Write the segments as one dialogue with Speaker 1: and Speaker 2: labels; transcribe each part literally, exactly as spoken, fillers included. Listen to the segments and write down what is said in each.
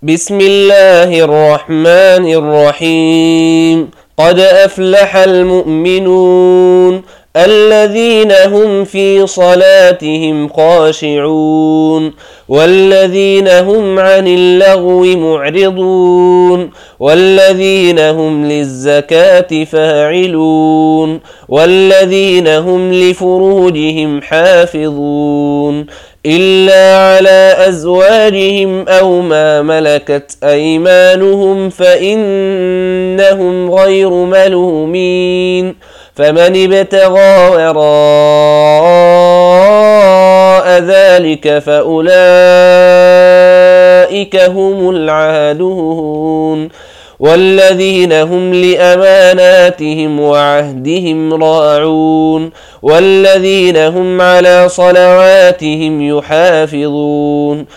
Speaker 1: بسم الله الرحمن الرحيم. قد أفلح المؤمنون الذين هم في صلاتهم خاشعون والذين هم عن اللغو معرضون والذين هم للزكاة فاعلون والذين هم لفروجهم حافظون إلا على أزواجهم أو ما ملكت أيمانهم فإنهم غير ملومين فمن ابتغى وراء ذلك فأولئك هم العادون والذين هم لأماناتهم وعهدهم راعون والذين هم على صلواتهم يحافظون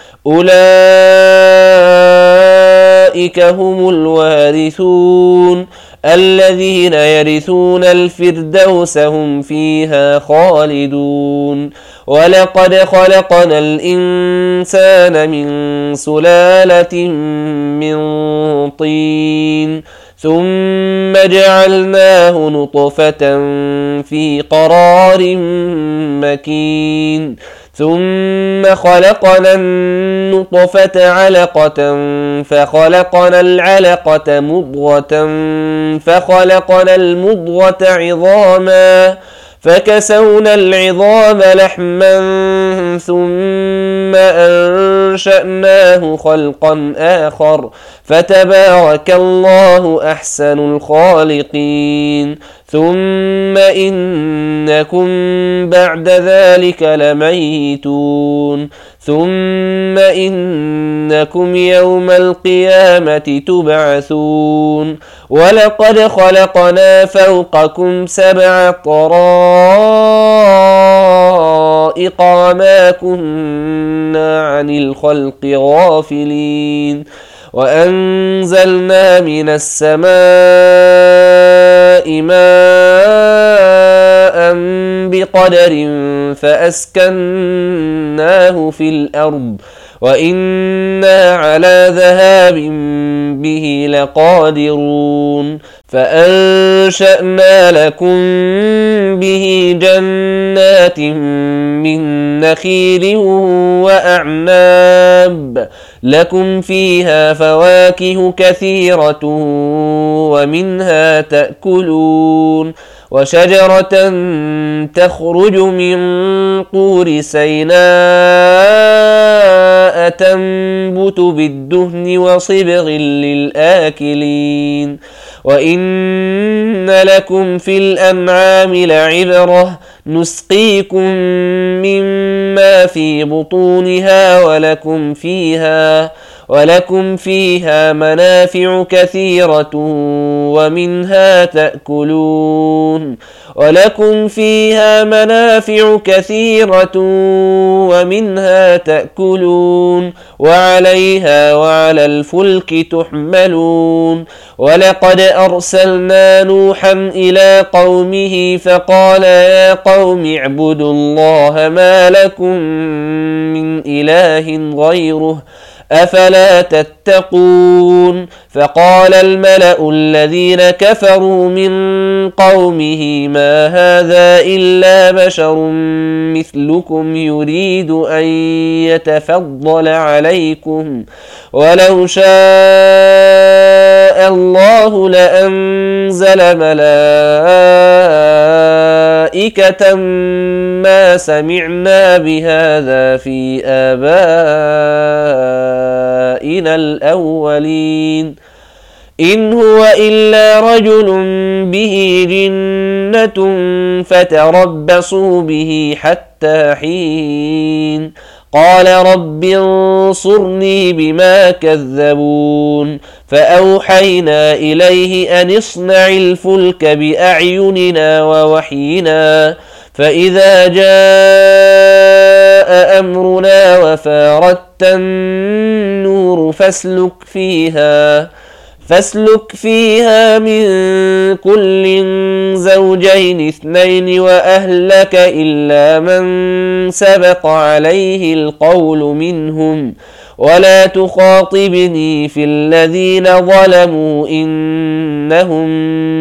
Speaker 1: أولئك هم الوارثون الذين يرثون الفردوس هم فيها خالدون ولقد خلقنا الإنسان من سلالة من طين ثم جعلناه نطفة في قرار مكين ثم خلقنا النطفة علقة فخلقنا العلقة مضغة فخلقنا المضغة عظاما فكسونا العظام لحما ثم أنشأناه خلقا آخر فتبارك الله أحسن الخالقين ثم إنكم بعد ذلك لميتون ثم إنكم يوم القيامة تبعثون ولقد خلقنا فوقكم سبع طرائق وما كنا عن الخلق غافلين وأنزلنا من السماء ماء بقدر فأسكناه في الأرض وإنا على ذهاب به لقادرون فأنشأنا لكم به جنات من نخيل وأعناب لكم فيها فواكه كثيرة ومنها تأكلون وشجرة تخرج من طور سيناء تنبت بالدهن وصبغ للآكلين وإن لكم في الأنعام لعبرة نسقيكم مما في بطونها ولكم فيها ولكم فيها منافع كثيرة ومنها تأكلون ولكم فيها منافع كثيرة ومنها تأكلون وعليها وعلى الفلك تحملون ولقد أرسلنا نوحا إلى قومه فقال يا قوم اعبدوا الله ما لكم من إله غيره أفلا تتقون فقال الملأ الذين كفروا من قومه ما هذا إلا بشر مثلكم يريد أن يتفضل عليكم ولو شاء الله لأنزل ملائكة ما سمعنا بهذا في آبائنا الأولين إن هو إلا رجل به جنة فتربصوا به حتى حين قال رب انصرني بما كذبون فأوحينا إليه أن اصنع الفلك بأعيننا ووحينا فإذا جاء أمرنا وفارت النور فاسلك فيها فاسلك فيها من كل زوجين اثنين وأهلك إلا من سبق عليه القول منهم ولا تخاطبني في الذين ظلموا إنهم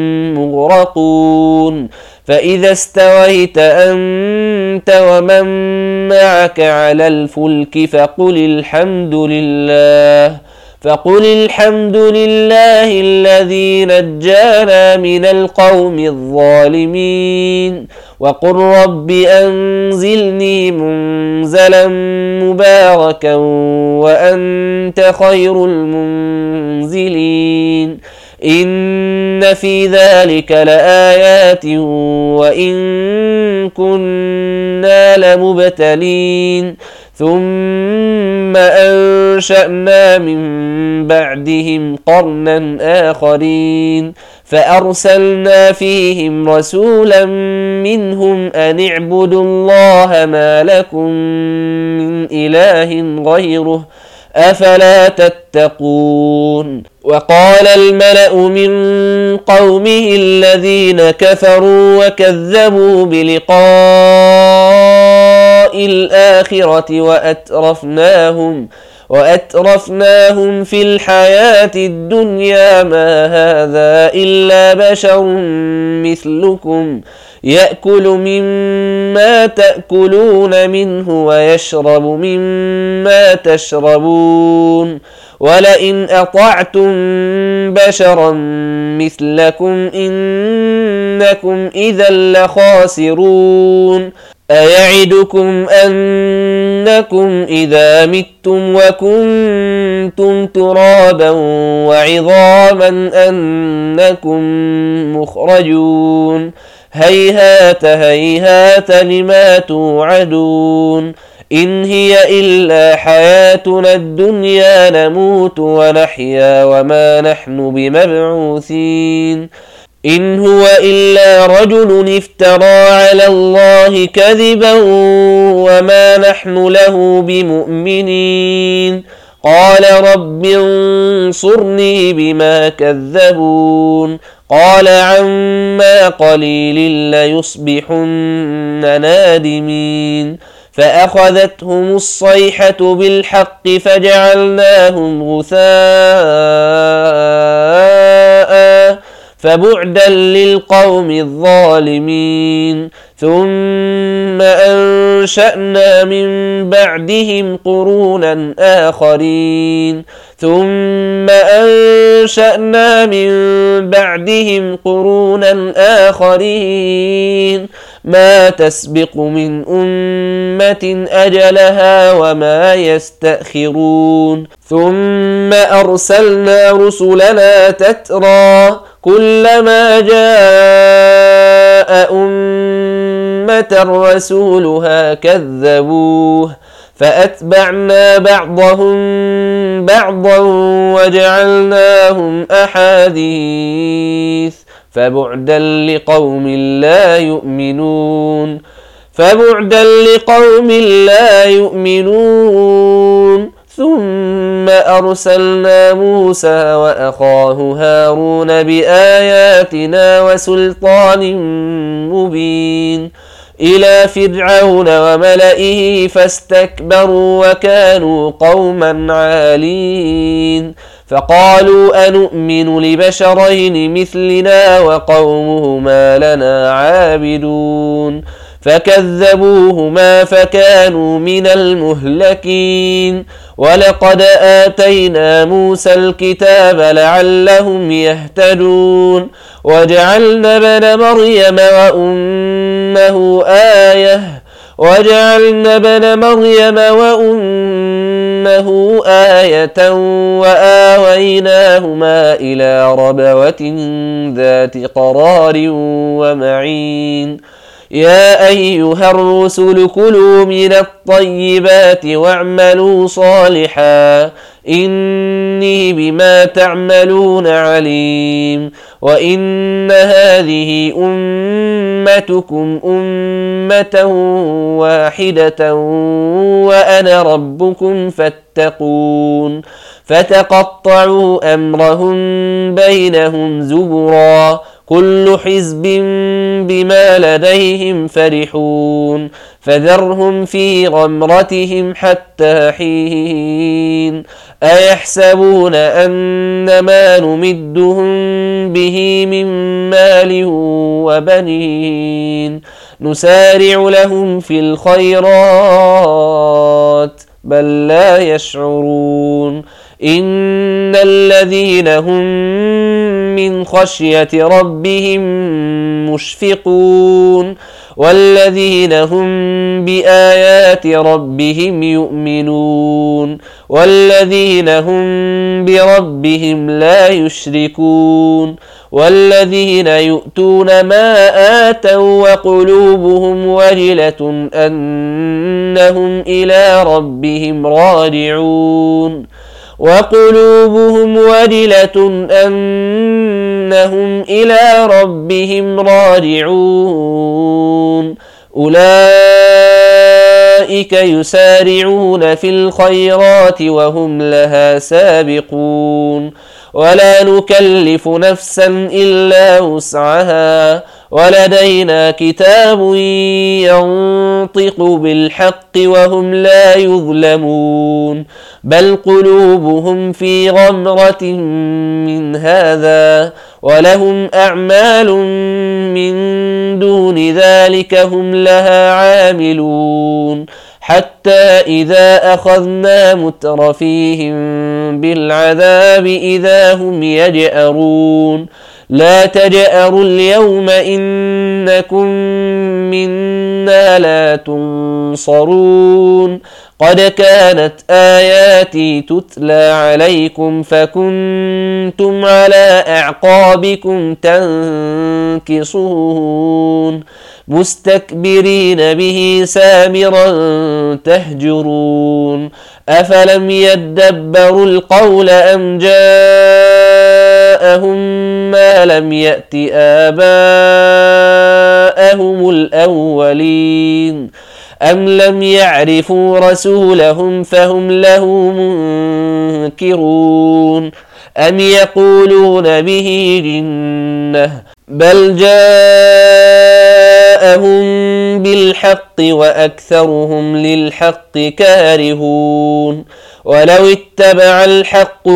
Speaker 1: مغرقون فإذا استويت أنت ومن معك على الفلك فقل الحمد لله فقل الحمد لله الذي نجانا من القوم الظالمين وقل رب أنزلني منزلا مباركا وأنت خير المنزلين إن في ذلك لآيات وإن كنا لمبتلين ثم أنشأنا من بعدهم قرنا آخرين فأرسلنا فيهم رسولا منهم أن اعبدوا الله ما لكم من إله غيره أفلا تتقون وقال الملأ من قومه الذين كفروا وكذبوا بلقاء الآخرة وأترفناهم وأترفناهم في الحياة الدنيا ما هذا إلا بشر مثلكم يأكل مما تأكلون منه ويشرب مما تشربون ولئن أطعتم بشرا مثلكم إنكم إذا لخاسرون أيعدكم أنكم إذا متم وكنتم ترابا وعظاما أنكم مخرجون هيهات هيهات لما توعدون إن هي إلا حياتنا الدنيا نموت ونحيا وما نحن بمبعوثين إن هو إلا رجل افترى على الله كذبا وما نحن له بمؤمنين قال رب انصرني بما كذبون قال عما قليل ليصبحن نادمين فأخذتهم الصيحة بالحق فجعلناهم غثاء فبعدا للقوم الظالمين ثم أنشأنا من بعدهم قرونا آخرين ثم أنشأنا من بعدهم قرونا آخرين ما تسبق من أمة أجلها وما يستأخرون ثم أرسلنا رسلنا تترى كلما جاء أمة رسولها كذبوه فأتبعنا بعضهم بعضا وجعلناهم أحاديث فبعدا لقوم لا يؤمنون فبعدا لقوم لا يؤمنون ثم أرسلنا موسى وأخاه هارون بآياتنا وسلطان مبين إلى فرعون وملئه فاستكبروا وكانوا قوما عالين فقالوا أنؤمن لبشرين مثلنا وقومهما لنا عابدون فكذبوهما فكانوا من المهلكين ولقد آتينا موسى الكتاب لعلهم يهتدون وجعلنا ابن مريم وأمه آية وجعلنا ابن مريم وأمه آية وآويناهما إلى ربوة ذات قرار ومعين يا أيها الرسل كلوا من الطيبات واعملوا صالحا إني بما تعملون عليم وإن هذه أمتكم أمة واحدة وأنا ربكم فاتقون فتقطعوا أمرهم بينهم زبرا كل حزب بما لديهم فرحون فذرهم في غمرتهم حتى حين أيحسبون أن ما نمدهم به من مال وبنين نسارع لهم في الخيرات بل لا يشعرون إن الذين هم من خشية ربهم مشفقون والذين هم بآيات ربهم يؤمنون والذين هم بربهم لا يشركون والذين يؤتون ما آتوا وقلوبهم وجلة أنهم إلى ربهم راجعون وقلوبهم وجلة أنهم إلى ربهم راجعون أولئك يسارعون في الخيرات وهم لها سابقون ولا نكلف نفسا إلا وسعها ولدينا كتاب ينطق بالحق وهم لا يظلمون بل قلوبهم في غمرة من هذا ولهم أعمال من دون ذلك هم لها عاملون حتى إذا أخذنا مترفيهم بالعذاب إذا هم يجأرون لا تجأروا اليوم إنكم منا لا تنصرون قد كانت آياتي تتلى عليكم فكنتم على أعقابكم تنكصون مستكبرين به سامرا تهجرون أفلم يدبروا القول أم جاءهم ما لم يأت آباءهم الأولين أم لم يعرفوا رسولهم فهم له منكرون أم يقولون به جنة بل جاءهم بالحق وأكثرهم للحق كارهون ولو اتبع الحق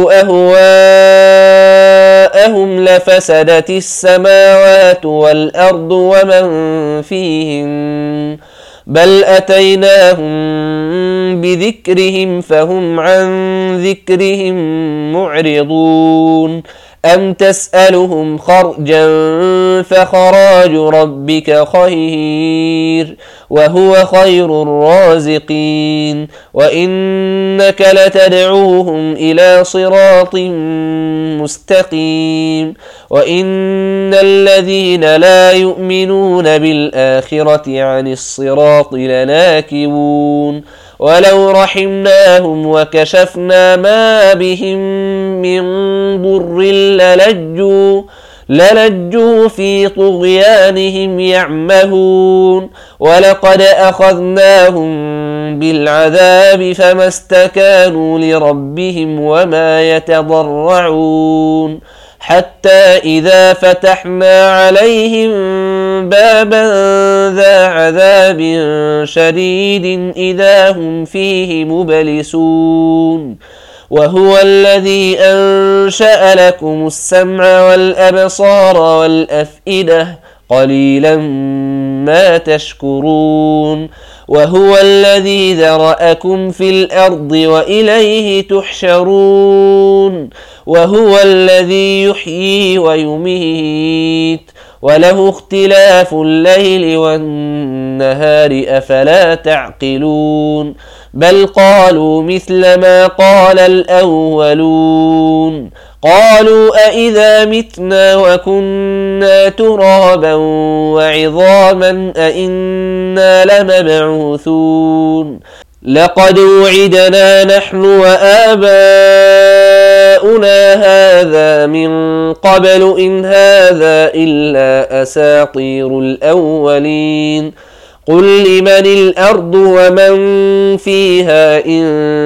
Speaker 1: أهواءهم لفسدت السماوات والأرض ومن فيهن بل أتيناهم بذكرهم فهم عن ذكرهم معرضون أم تسألهم خرجا فخراج ربك خير وهو خير الرازقين وإنك لتدعوهم إلى صراط مستقيم وإن الذين لا يؤمنون بالآخرة عن الصراط لناكبون ولو رحمناهم وكشفنا ما بهم من ضر للجوا للجوا في طغيانهم يعمهون ولقد أخذناهم بالعذاب فما استكانوا لربهم وما يتضرعون حتى إذا فتحنا عليهم بابا ذا عذاب شديد إذا هم فيه مبلسون وهو الذي أنشأ لكم السمع والأبصار والأفئدة قليلا ما تشكرون وهو الذي ذرأكم في الأرض وإليه تحشرون وهو الذي يحيي ويميت وله اختلاف الليل والنهار أفلا تعقلون بل قالوا مثل ما قال الأولون قالوا أئذا متنا وكنا ترابا وعظاما أئنا لمبعوثون لقد وعدنا نحن وآباؤنا هذا من قبل إن هذا إلا أساطير الأولين قل لمن الأرض ومن فيها إن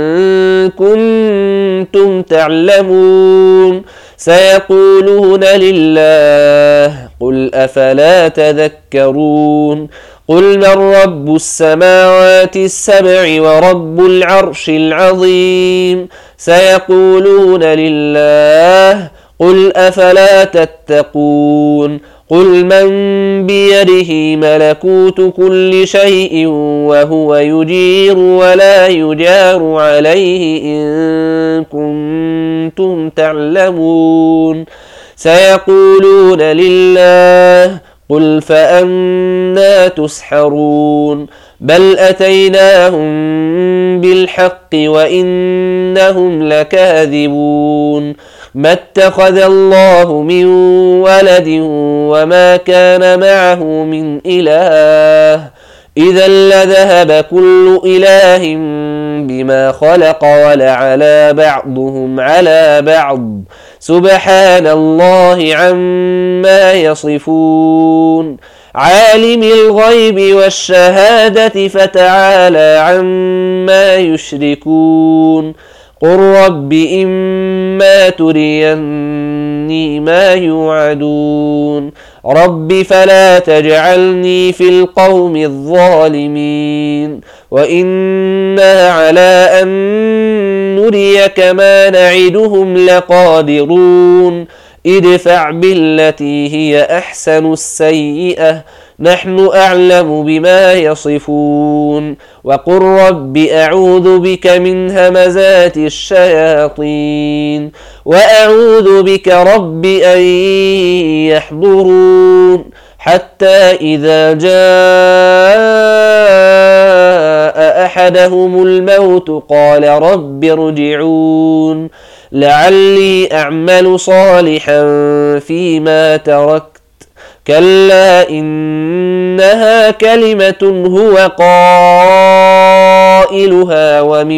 Speaker 1: كنتم تعلمون سيقولون لله قل أفلا تذكرون قل من رب السماوات السبع ورب العرش العظيم سيقولون لله قل أفلا تتقون قل من بيده ملكوت كل شيء وهو يجير ولا يجار عليه إن كنتم تعلمون سيقولون لله قل فأنى تسحرون بل أتيناهم بالحق وإنهم لكاذبون ما اتخذ الله من ولد وما كان معه من إله إذا لذهب كل إله بما خلق ولعلى بعضهم على بعض سبحان الله عما يصفون عالم الغيب والشهادة فتعالى عما يشركون قل رب إما تريني ما يوعدون رب فلا تجعلني في القوم الظالمين وإنا على أن نريك ما نعدهم لقادرون ادفع بالتي هي أحسن السيئة نحن أعلم بما يصفون وقل رب أعوذ بك من همزات الشياطين وأعوذ بك رب أن يحضرون حتى إذا جاء أحدهم الموت قال رب ارجعون لعلي أعمل صالحا فيما تركت كلا إنها كلمة هو قائلها ومن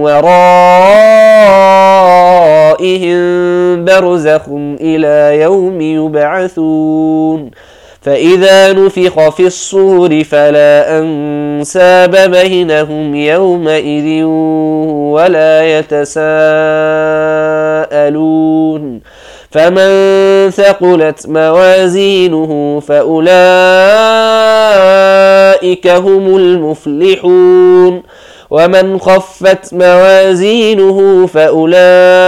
Speaker 1: ورائهم برزخ إلى يوم يبعثون فإذا نفخ في الصور فلا أنساب بينهم يومئذ ولا يتساءلون فمن ثقلت موازينه فأولئك هم المفلحون ومن خفت موازينه فأولئك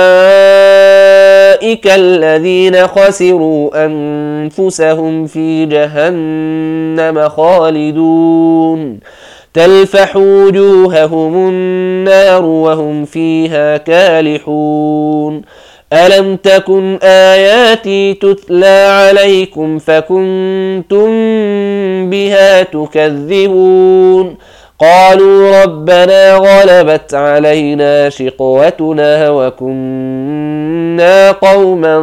Speaker 1: الذين خسروا أنفسهم في جهنم خالدون تلفح وجوههم النار وهم فيها كالحون ألم تكن آياتي تتلى عليكم فكنتم بها تكذبون قالوا ربنا غلبت علينا شقوتنا وكنا قوما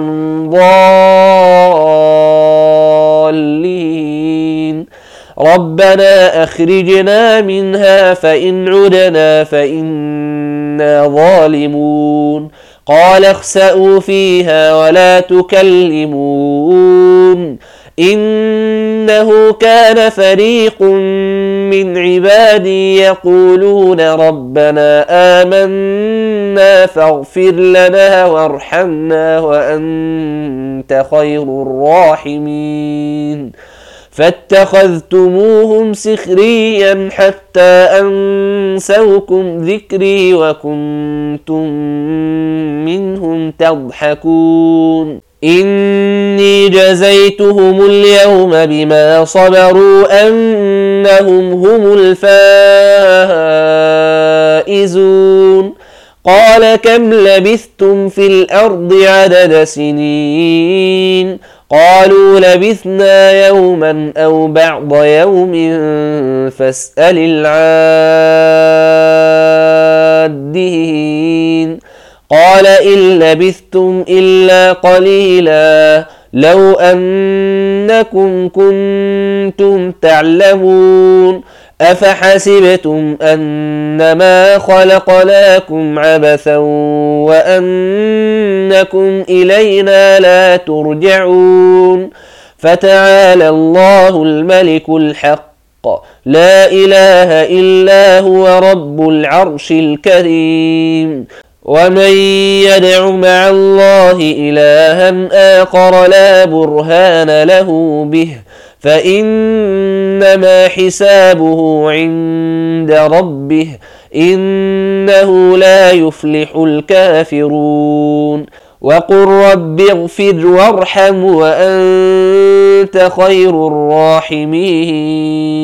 Speaker 1: ضالين ربنا أخرجنا منها فإن عدنا فإنا ظالمون قال اخسئوا فيها ولا تكلمون إنه كان فريق من عبادي يقولون ربنا آمنا فاغفر لنا وارحمنا وأنت خير الراحمين فاتخذتموهم سخريا حتى أنسوكم ذكري وكنتم منهم تضحكون إني جزيتهم اليوم بما صبروا أنهم هم الفائزون قال كم لبثتم في الأرض عدد سنين قالوا لبثنا يوما أو بعض يوم فاسأل العادين قال إن لبثتم إلا قليلا لو أنكم كنتم تعلمون أفحسبتم أنما خلقناكم عبثا وأنكم إلينا لا ترجعون فتعالى الله الملك الحق لا إله إلا هو رب العرش الكريم. ومن يدع مع الله إلها آخر لا برهان له به فإنما حسابه عند ربه إنه لا يفلح الكافرون. وقل رب اغفر وارحم وأنت خير الراحمين.